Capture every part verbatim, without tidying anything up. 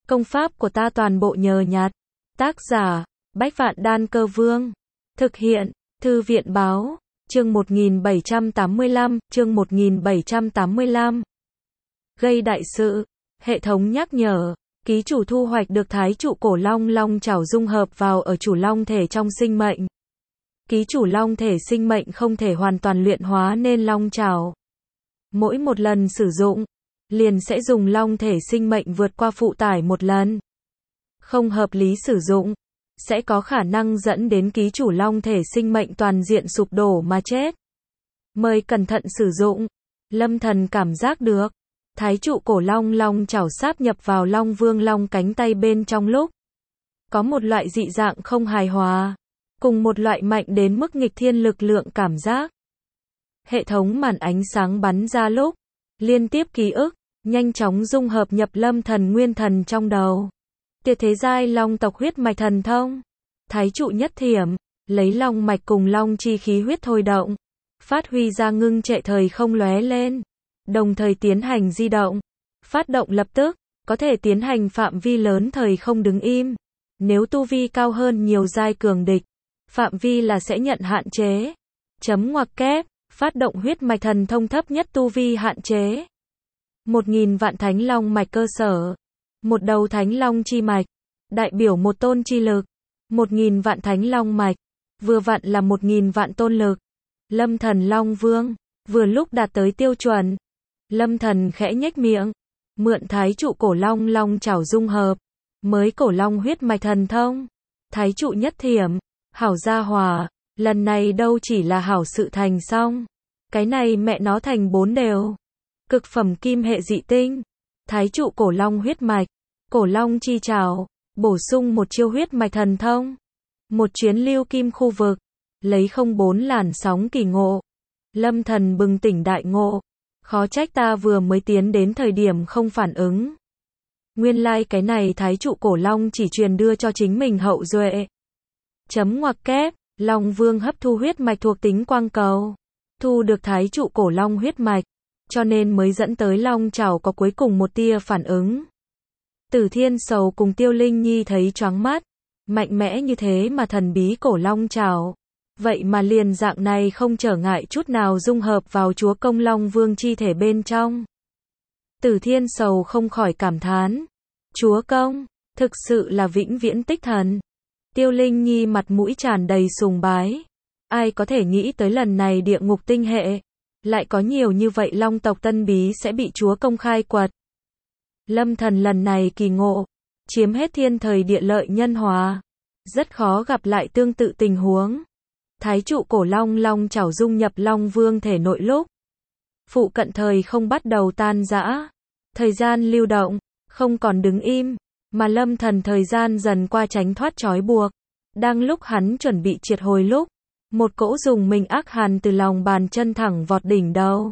Công pháp của ta toàn bộ nhờ nhặt. Tác giả, Bách Vạn Đan Cơ Vương. Thực hiện, Thư viện Báo. Chương một nghìn bảy trăm tám mươi lăm, chương một nghìn bảy trăm tám mươi lăm. Gây đại sự. Hệ thống nhắc nhở. Ký chủ thu hoạch được thái trụ cổ long long chảo dung hợp vào ở chủ long thể trong sinh mệnh. Ký chủ long thể sinh mệnh không thể hoàn toàn luyện hóa nên long chảo. Mỗi một lần sử dụng, liền sẽ dùng long thể sinh mệnh vượt qua phụ tải một lần. Không hợp lý sử dụng, sẽ có khả năng dẫn đến ký chủ long thể sinh mệnh toàn diện sụp đổ mà chết. Mời cẩn thận sử dụng. Lâm Thần cảm giác được, thái trụ cổ long long chảo sáp nhập vào long vương long cánh tay bên trong lúc. Có một loại dị dạng không hài hòa, cùng một loại mạnh đến mức nghịch thiên lực lượng cảm giác. Hệ thống màn ánh sáng bắn ra lúc, liên tiếp ký ức, nhanh chóng dung hợp nhập Lâm Thần nguyên thần trong đầu. Tuyệt thế giai long tộc huyết mạch thần thông. Thái trụ nhất thiểm, lấy long mạch cùng long chi khí huyết thôi động. Phát huy ra ngưng trệ thời không lóe lên. Đồng thời tiến hành di động. Phát động lập tức, có thể tiến hành phạm vi lớn thời không đứng im. Nếu tu vi cao hơn nhiều giai cường địch, phạm vi là sẽ nhận hạn chế. Chấm ngoặc kép, phát động huyết mạch thần thông thấp nhất tu vi hạn chế. Một nghìn vạn thánh long mạch cơ sở. Một đầu thánh long chi mạch, đại biểu một tôn chi lực. Một nghìn vạn thánh long mạch, vừa vặn là một nghìn vạn tôn lực. Lâm Thần Long Vương, vừa lúc đạt tới tiêu chuẩn. Lâm Thần khẽ nhếch miệng, mượn thái trụ cổ long long chảo dung hợp, mới cổ long huyết mạch thần thông. Thái trụ nhất thiểm, hảo gia hòa, lần này đâu chỉ là hảo sự thành xong. Cái này mẹ nó thành bốn đều. Cực phẩm kim hệ dị tinh. Thái trụ cổ long huyết mạch, cổ long chi trảo, bổ sung một chiêu huyết mạch thần thông. Một chuyến lưu kim khu vực, lấy không bốn làn sóng kỳ ngộ. Lâm Thần bừng tỉnh đại ngộ, khó trách ta vừa mới tiến đến thời điểm không phản ứng. Nguyên lai like cái này thái trụ cổ long chỉ truyền đưa cho chính mình hậu duệ. Chấm ngoặc kép, Long Vương hấp thu huyết mạch thuộc tính quang cầu, thu được thái trụ cổ long huyết mạch, cho nên mới dẫn tới long chảo có cuối cùng một tia phản ứng. Tử Thiên Sầu cùng Tiêu Linh Nhi thấy choáng mắt, mạnh mẽ như thế mà thần bí cổ long chảo, vậy mà liền dạng này không trở ngại chút nào dung hợp vào chúa công Long Vương chi thể bên trong. Tử Thiên Sầu không khỏi cảm thán, chúa công, thực sự là vĩnh viễn tích thần. Tiêu Linh Nhi mặt mũi tràn đầy sùng bái, ai có thể nghĩ tới lần này địa ngục tinh hệ, lại có nhiều như vậy long tộc tân bí sẽ bị chúa công khai quật. Lâm Thần lần này kỳ ngộ, chiếm hết thiên thời địa lợi nhân hòa, rất khó gặp lại tương tự tình huống. Thái trụ cổ long long chảo dung nhập Long Vương thể nội lúc, phụ cận thời không bắt đầu tan rã, thời gian lưu động, không còn đứng im, mà Lâm Thần thời gian dần qua tránh thoát trói buộc. Đang lúc hắn chuẩn bị triệt hồi lúc, một cỗ dùng mình ác hàn từ lòng bàn chân thẳng vọt đỉnh đầu.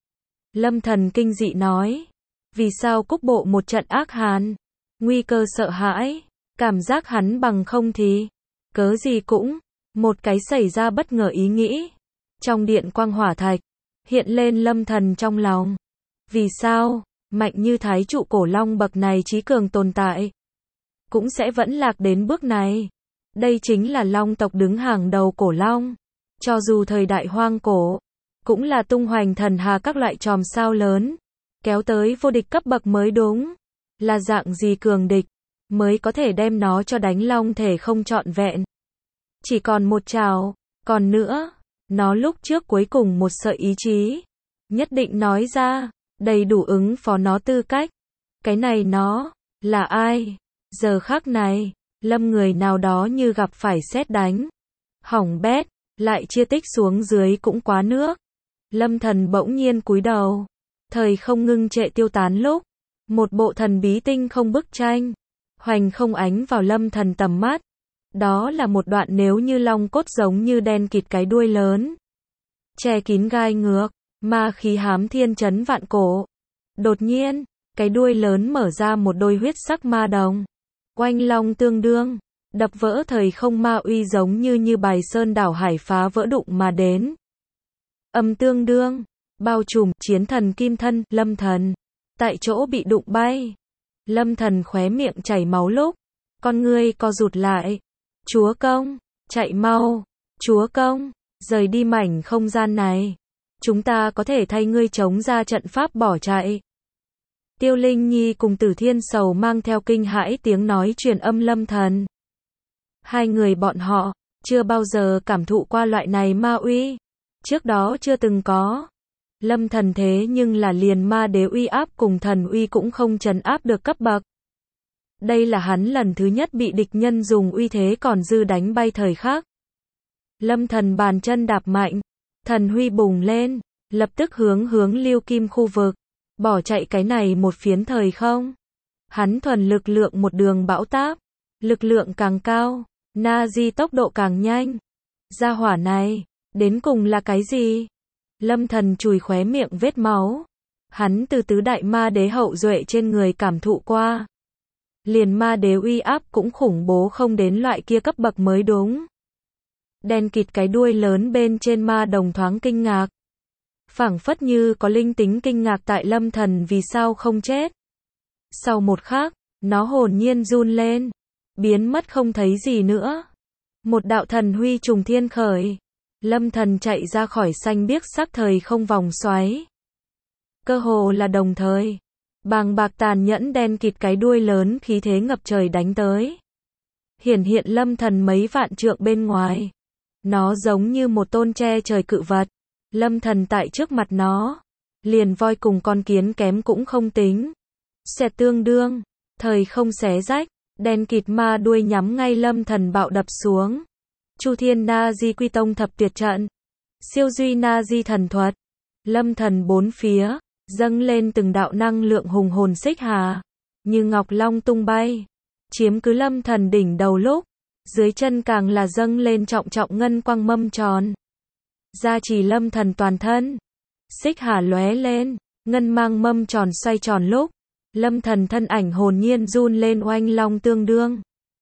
Lâm Thần kinh dị nói, vì sao cúc bộ một trận ác hàn? Nguy cơ sợ hãi, cảm giác hắn bằng không thì, cớ gì cũng, một cái xảy ra bất ngờ ý nghĩ. Trong điện quang hỏa thạch, hiện lên Lâm Thần trong lòng. Vì sao, mạnh như thái trụ cổ long bậc này trí cường tồn tại, cũng sẽ vẫn lạc đến bước này. Đây chính là long tộc đứng hàng đầu cổ long. Cho dù thời đại hoang cổ, cũng là tung hoành thần hà các loại chòm sao lớn, kéo tới vô địch cấp bậc mới đúng. Là dạng gì cường địch, mới có thể đem nó cho đánh long thể không trọn vẹn. Chỉ còn một trào, còn nữa, nó lúc trước cuối cùng một sợi ý chí, nhất định nói ra, đầy đủ ứng phó nó tư cách. Cái này nó, là ai? Giờ khắc này, Lâm người nào đó như gặp phải sét đánh. Hỏng bét, lại chia tích xuống dưới cũng quá nước. Lâm Thần bỗng nhiên cúi đầu, thời không ngưng trệ tiêu tán lúc, một bộ thần bí tinh không bức tranh, hoành không ánh vào Lâm Thần tầm mắt. Đó là một đoạn nếu như long cốt giống như đen kịt cái đuôi lớn, che kín gai ngược, ma khí hám thiên chấn vạn cổ. Đột nhiên, cái đuôi lớn mở ra một đôi huyết sắc ma đồng. Oanh long tương đương, đập vỡ thời không ma uy giống như như bài sơn đảo hải phá vỡ đụng mà đến. Âm tương đương, bao trùm chiến thần kim thân, Lâm Thần, tại chỗ bị đụng bay. Lâm Thần khóe miệng chảy máu lúc, con ngươi co rụt lại. Chúa công, chạy mau, chúa công, rời đi mảnh không gian này. Chúng ta có thể thay ngươi chống ra trận pháp bỏ chạy. Tiêu Linh Nhi cùng Tử Thiên Sầu mang theo kinh hãi tiếng nói truyền âm Lâm Thần. Hai người bọn họ, chưa bao giờ cảm thụ qua loại này ma uy. Trước đó chưa từng có. Lâm Thần thế nhưng là liền ma đế uy áp cùng thần uy cũng không trấn áp được cấp bậc. Đây là hắn lần thứ nhất bị địch nhân dùng uy thế còn dư đánh bay thời khắc. Lâm Thần bàn chân đạp mạnh, thần huy bùng lên, lập tức hướng hướng Lưu Kim khu vực, bỏ chạy cái này một phiến thời không. Hắn thuần lực lượng một đường bão táp, lực lượng càng cao, na di tốc độ càng nhanh. Gia hỏa này, đến cùng là cái gì? Lâm Thần chùi khóe miệng vết máu. Hắn từ tứ đại ma đế hậu duệ trên người cảm thụ qua. Liền ma đế uy áp cũng khủng bố không đến loại kia cấp bậc mới đúng. Đen kịt cái đuôi lớn bên trên ma đồng thoáng kinh ngạc. Phảng phất như có linh tính kinh ngạc tại Lâm Thần vì sao không chết. Sau một khắc, nó hồn nhiên run lên, biến mất không thấy gì nữa. Một đạo thần huy trùng thiên khởi. Lâm Thần chạy ra khỏi xanh biếc sắc thời không vòng xoáy. Cơ hồ là đồng thời. Bàng bạc tàn nhẫn đen kịt cái đuôi lớn khí thế ngập trời đánh tới. Hiển hiện Lâm Thần mấy vạn trượng bên ngoài. Nó giống như một tôn che trời cự vật. Lâm Thần tại trước mặt nó. Liền voi cùng con kiến kém cũng không tính. Xẹt tương đương. Thời không xé rách. Đen kịt ma đuôi nhắm ngay Lâm Thần bạo đập xuống. Chu Thiên Na Di Quy Tông thập tuyệt trận. Siêu duy Na Di thần thuật. Lâm Thần bốn phía. Dâng lên từng đạo năng lượng hùng hồn xích hà. Như ngọc long tung bay. Chiếm cứ Lâm Thần đỉnh đầu lúc. Dưới chân càng là dâng lên trọng trọng ngân quang mâm tròn. Gia trì Lâm Thần toàn thân. Xích hà lóe lên. Ngân mang mâm tròn xoay tròn lúc. Lâm Thần thân ảnh hồn nhiên run lên oanh long tương đương.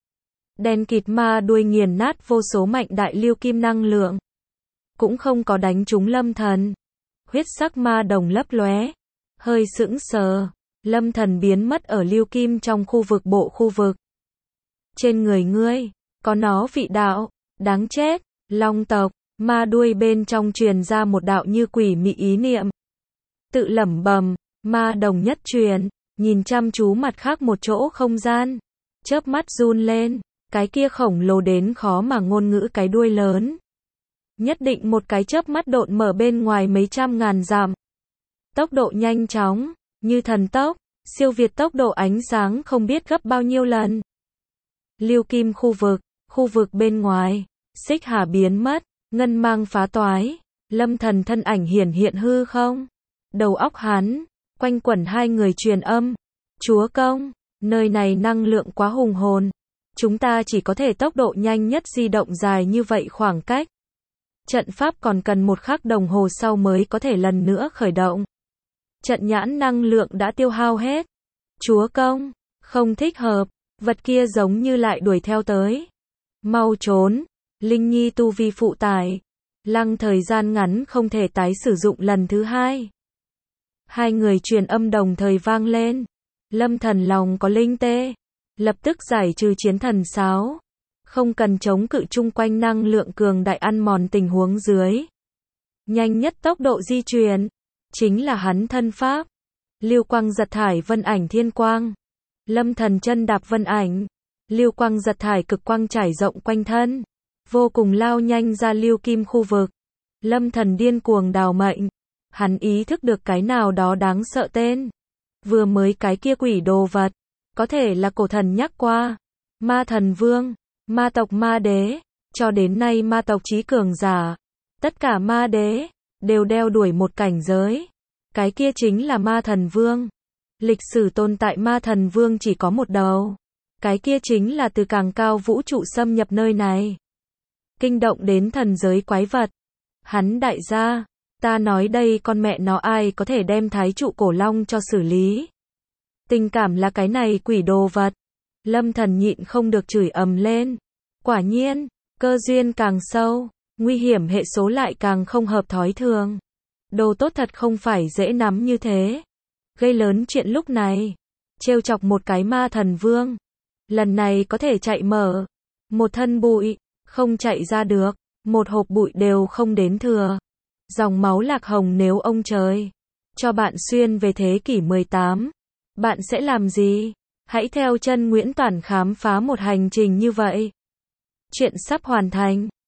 Đen kịt ma đuôi nghiền nát vô số mạnh đại lưu kim năng lượng. Cũng không có đánh trúng Lâm Thần. Huyết sắc ma đồng lấp lóe. Hơi sững sờ. Lâm Thần biến mất ở lưu kim trong khu vực bộ khu vực. Trên người ngươi, có nó vị đạo, đáng chết, long tộc, ma đuôi bên trong truyền ra một đạo như quỷ mị ý niệm. Tự lẩm bẩm, ma đồng nhất truyền, nhìn chăm chú mặt khác một chỗ không gian. Chớp mắt run lên, cái kia khổng lồ đến khó mà ngôn ngữ cái đuôi lớn. Nhất định một cái chớp mắt độn mở bên ngoài mấy trăm ngàn dặm. Tốc độ nhanh chóng, như thần tốc, siêu việt tốc độ ánh sáng không biết gấp bao nhiêu lần. Lưu kim khu vực, khu vực bên ngoài, xích hà biến mất, ngân mang phá toái, Lâm Thần thân ảnh hiển hiện hư không. Đầu óc hắn, quanh quẩn hai người truyền âm. Chúa công, nơi này năng lượng quá hùng hồn. Chúng ta chỉ có thể tốc độ nhanh nhất di động dài như vậy khoảng cách. Trận pháp còn cần một khắc đồng hồ sau mới có thể lần nữa khởi động. Trận nhãn năng lượng đã tiêu hao hết. Chúa công, không thích hợp, vật kia giống như lại đuổi theo tới. Mau trốn, Linh Nhi tu vi phụ tải. Lăng thời gian ngắn không thể tái sử dụng lần thứ hai. Hai người truyền âm đồng thời vang lên. Lâm Thần lòng có linh tê. Lập tức giải trừ chiến thần sáo. Không cần chống cự chung quanh năng lượng cường đại ăn mòn tình huống dưới. Nhanh nhất tốc độ di chuyển. Chính là hắn thân pháp. Lưu quang giật thải vân ảnh thiên quang. Lâm Thần chân đạp vân ảnh. Lưu quang giật thải cực quang trải rộng quanh thân. Vô cùng lao nhanh ra lưu kim khu vực. Lâm Thần điên cuồng đào mệnh. Hắn ý thức được cái nào đó đáng sợ tên. Vừa mới cái kia quỷ đồ vật. Có thể là cổ thần nhắc qua. Ma thần vương. Ma tộc ma đế. Cho đến nay ma tộc chí cường giả. Tất cả ma đế. Đều đeo đuổi một cảnh giới. Cái kia chính là ma thần vương. Lịch sử tồn tại ma thần vương chỉ có một đầu. Cái kia chính là từ càng cao vũ trụ xâm nhập nơi này. Kinh động đến thần giới quái vật. Hắn đại gia. Ta nói đây con mẹ nó ai có thể đem thái trụ cổ long cho xử lý. Tình cảm là cái này quỷ đồ vật. Lâm Thần nhịn không được chửi ầm lên. Quả nhiên, cơ duyên càng sâu, nguy hiểm hệ số lại càng không hợp thói thường. Đồ tốt thật không phải dễ nắm như thế. Gây lớn chuyện lúc này. trêu chọc một cái ma thần vương. Lần này có thể chạy mở. Một thân bụi, không chạy ra được. Một hộp bụi đều không đến thừa. Dòng máu lạc hồng nếu ông trời cho bạn xuyên về thế kỷ mười tám, bạn sẽ làm gì? Hãy theo chân Nguyễn Toản khám phá một hành trình như vậy. Chuyện sắp hoàn thành.